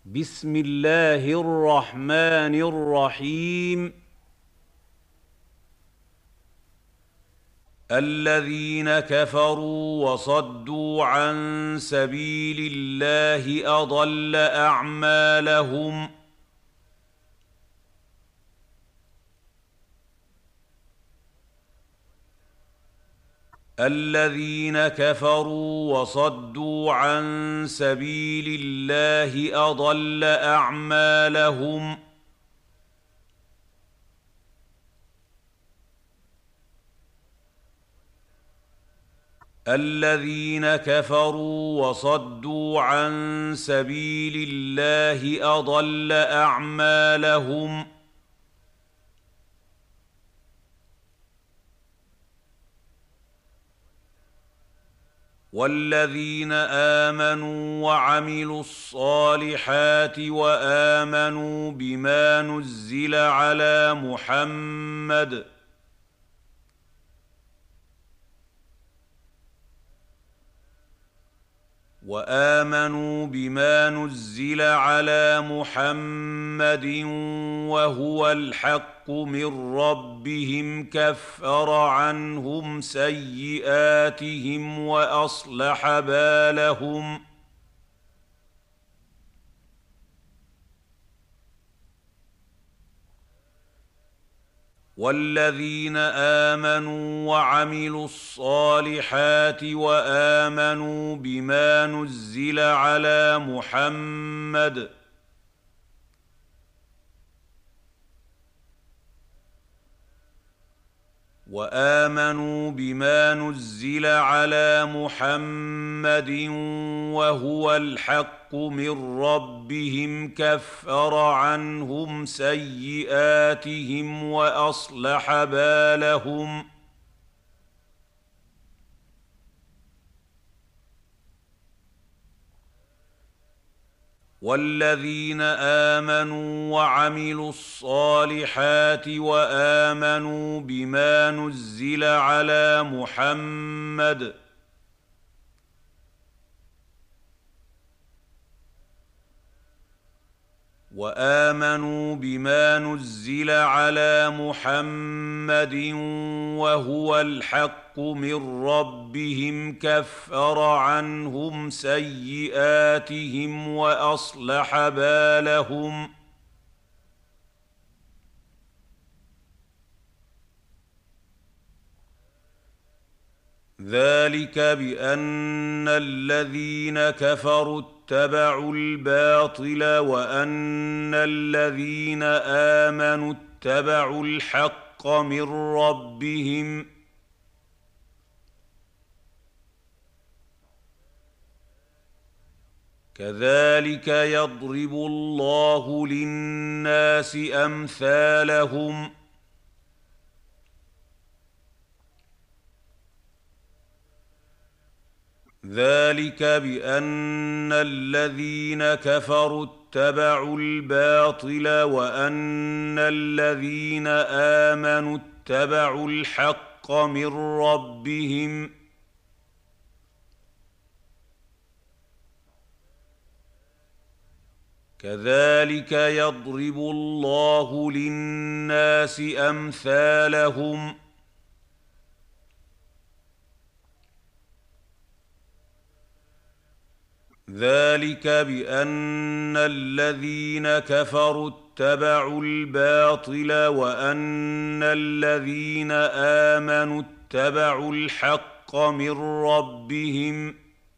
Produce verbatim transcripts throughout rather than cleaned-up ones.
بسم الله الرحمن الرحيم. الذين كفروا وصدوا عن سبيل الله أضل أعمالهم. الذين كفروا وصدوا عن سبيل الله أضل أعمالهم. الذين كفروا وصدوا عن سبيل الله أضل أعمالهم. والذين آمنوا وعملوا الصالحات وآمنوا بما نزل على محمد وآمنوا بما نزل على محمد وهو الحق من ربهم كفر عنهم سيئاتهم وأصلح بالهم. والذين آمنوا وعملوا الصالحات وآمنوا بما نزل على محمد وآمنوا بما نزل على محمد وهو الحق من ربهم كفر عنهم سيئاتهم وأصلح بالهم. والذين آمنوا وعملوا الصالحات وآمنوا بما نزل على محمد وآمنوا بما نزل على محمد وهو الحق من ربهم كفر عنهم سيئاتهم وأصلح بالهم. ذلك بأن الذين كفروا اتبعوا الباطل وأن الذين آمنوا اتبعوا الحق من ربهم. كذلك يضرب الله للناس أمثالهم. ذلك بأن الذين كفروا اتبعوا الباطل وأن الذين آمنوا اتبعوا الحق من ربهم. كذلك يضرب الله للناس أمثالهم. ذلك بأن الذين كفروا اتبعوا الباطل وأن الذين آمنوا اتبعوا الحق من ربهم.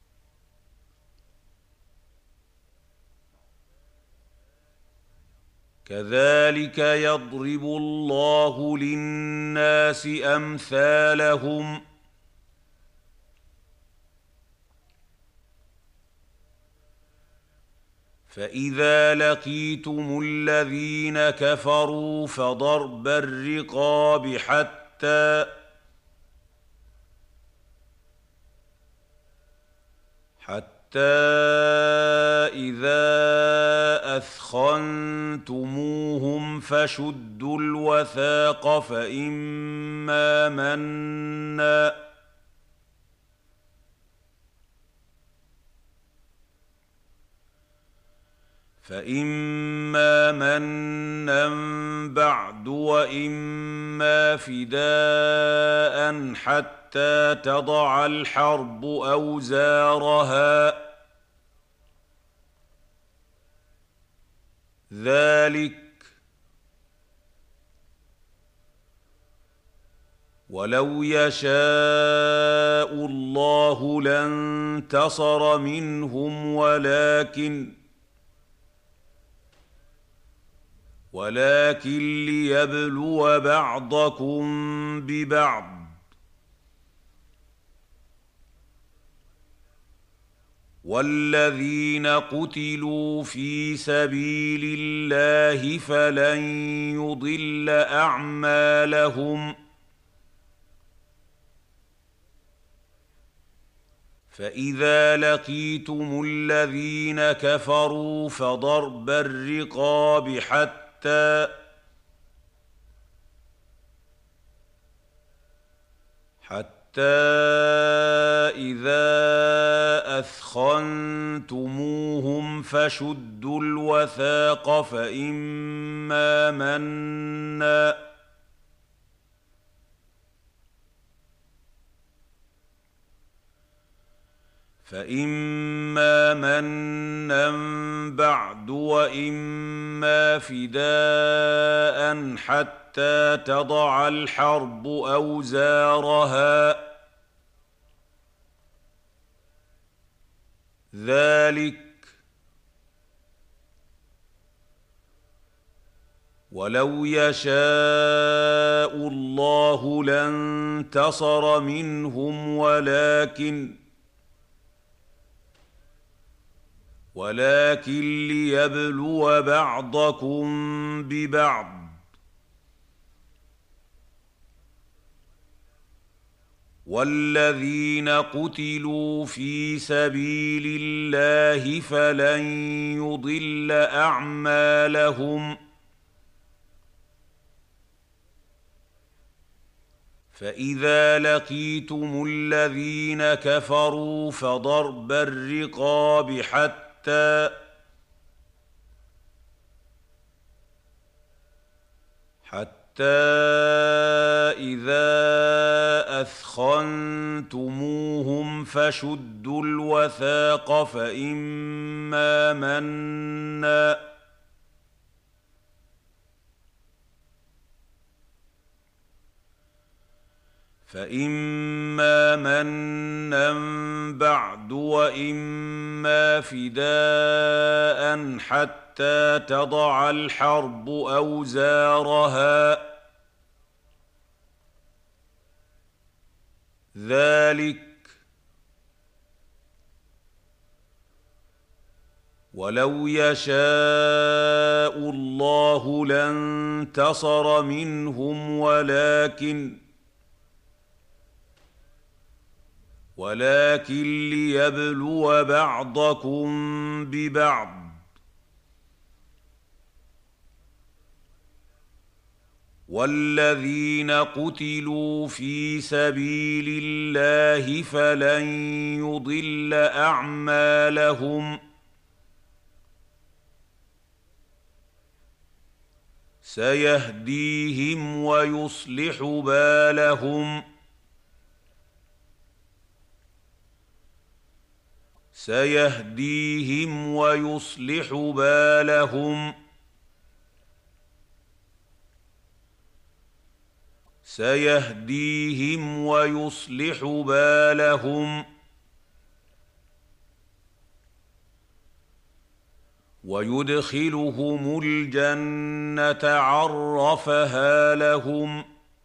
كذلك يضرب الله للناس أمثالهم. فإذا لقيتم الذين كفروا فضرب الرقاب حتى حتى إذا أثخنتموهم فشدوا الوثاق فإما منا فإما منا بعد وإما فداء حتى تضع الحرب أوزارها ذلك ولو يشاء الله لانتصر منهم ولكن ولكن ليبلو بعضكم ببعض والذين قتلوا في سبيل الله فلن يضل أعمالهم فإذا لقيتم الذين كفروا فضرب الرقاب حتى حتى إذا أثخنتموهم فشدوا الوثاق فإما منا فإما منا بعد وإما فداء حتى تضع الحرب أوزارها ذلك ولو يشاء الله لانتصر منهم ولكن ولكن ليبلو بعضكم ببعض والذين قتلوا في سبيل الله فلن يضل أعمالهم فإذا لقيتم الذين كفروا فضرب الرقاب حتى حتى إذا أثخنتموهم فشدوا الوثاق فإما منا فإما منا بعد وإما فداء حتى تضع الحرب أوزارها ذلك ولو يشاء الله لانتصر منهم ولكن ولكن ليبلو بعضكم ببعض والذين قتلوا في سبيل الله فلن يضل أعمالهم سيهديهم ويصلح بالهم سيهديهم ويصلح بالهم سيهديهم ويصلح بالهم ويدخلهم الجنة عرفها لهم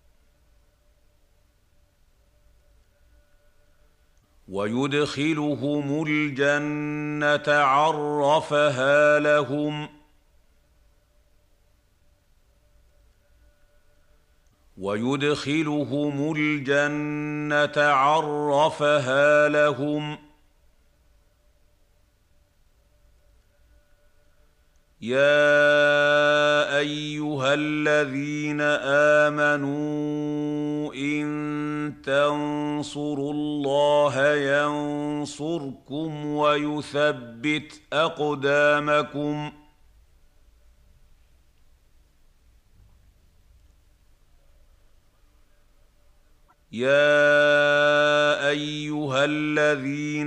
ويدخلهم الجنة عرفها لهم ويدخلهم الجنة عرفها لهم يا أيها الذين آمنوا إن تنصروا الله ينصركم ويثبت أقدامكم يا ايها الذين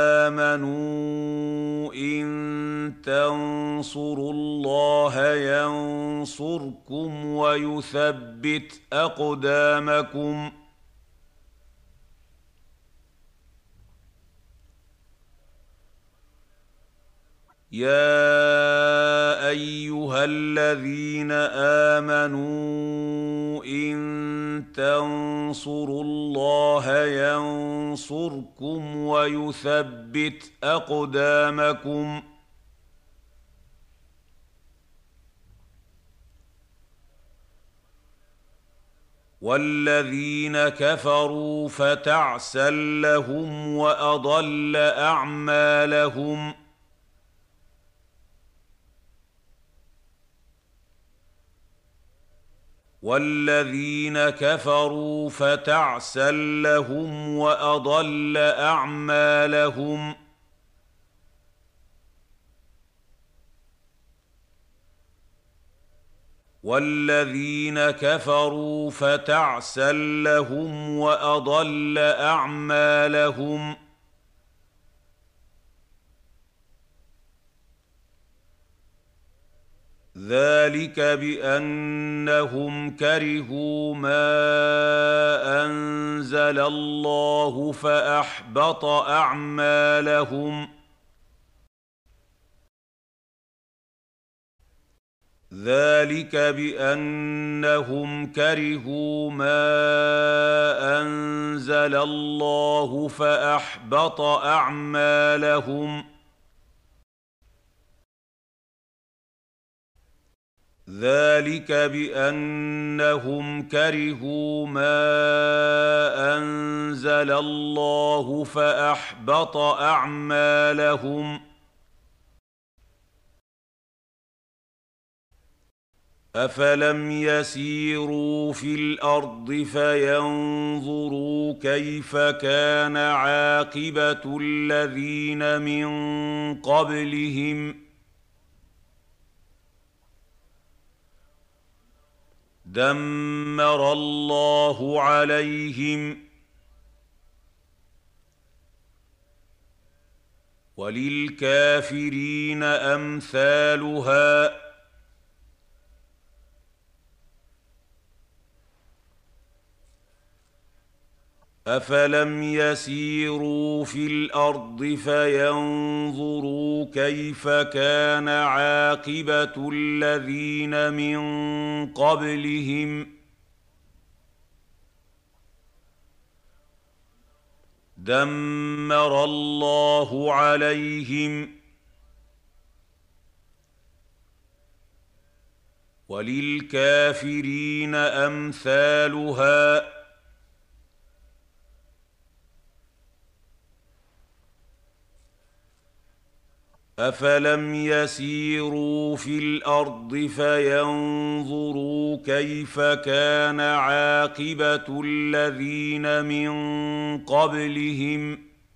امنوا ان تنصروا الله ينصركم ويثبت اقدامكم يا ايها الذين امنوا ان تنصروا الله ينصركم ويثبت اقدامكم والذين كفروا فتعسا لهم واضل اعمالهم والذين كفروا فتعسا لهم واضل اعمالهم والذين كفروا فتعسا لهم واضل اعمالهم ذلك بانهم كرهوا ما انزل الله فاحبط اعمالهم ذلك بانهم كرهوا ما انزل الله فاحبط اعمالهم ذلك بانهم كرهوا ما انزل الله فاحبط اعمالهم افلم يسيروا في الارض فينظروا كيف كان عاقبه الذين من قبلهم دمر الله عليهم وللكافرين امثالها افلم يسيروا في الارض فينظروا كيف كان عاقبه الذين من قبلهم دمر الله عليهم وللكافرين امثالها افلم يسيروا في الارض فينظروا كيف كان عاقبه الذين من قبلهم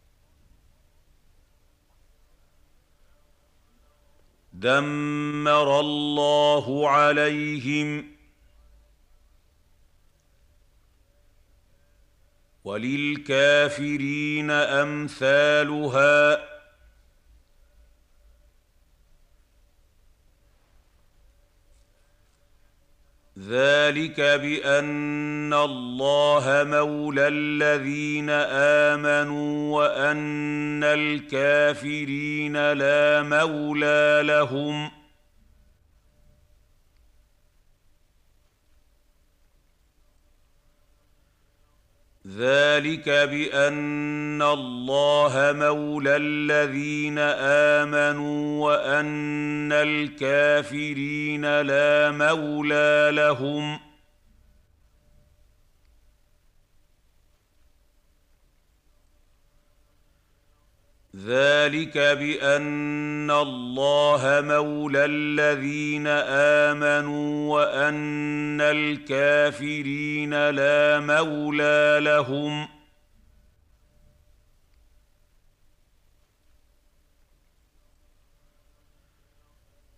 دمر الله عليهم وللكافرين امثالها ذلك بان الله مولى الذين امنوا وان الكافرين لا مولى لهم ذلك بان الله مولى الذين امنوا وان الكافرين لا مولى لهم ذلك بان الله مولى الذين امنوا وان الكافرين لا مولى لهم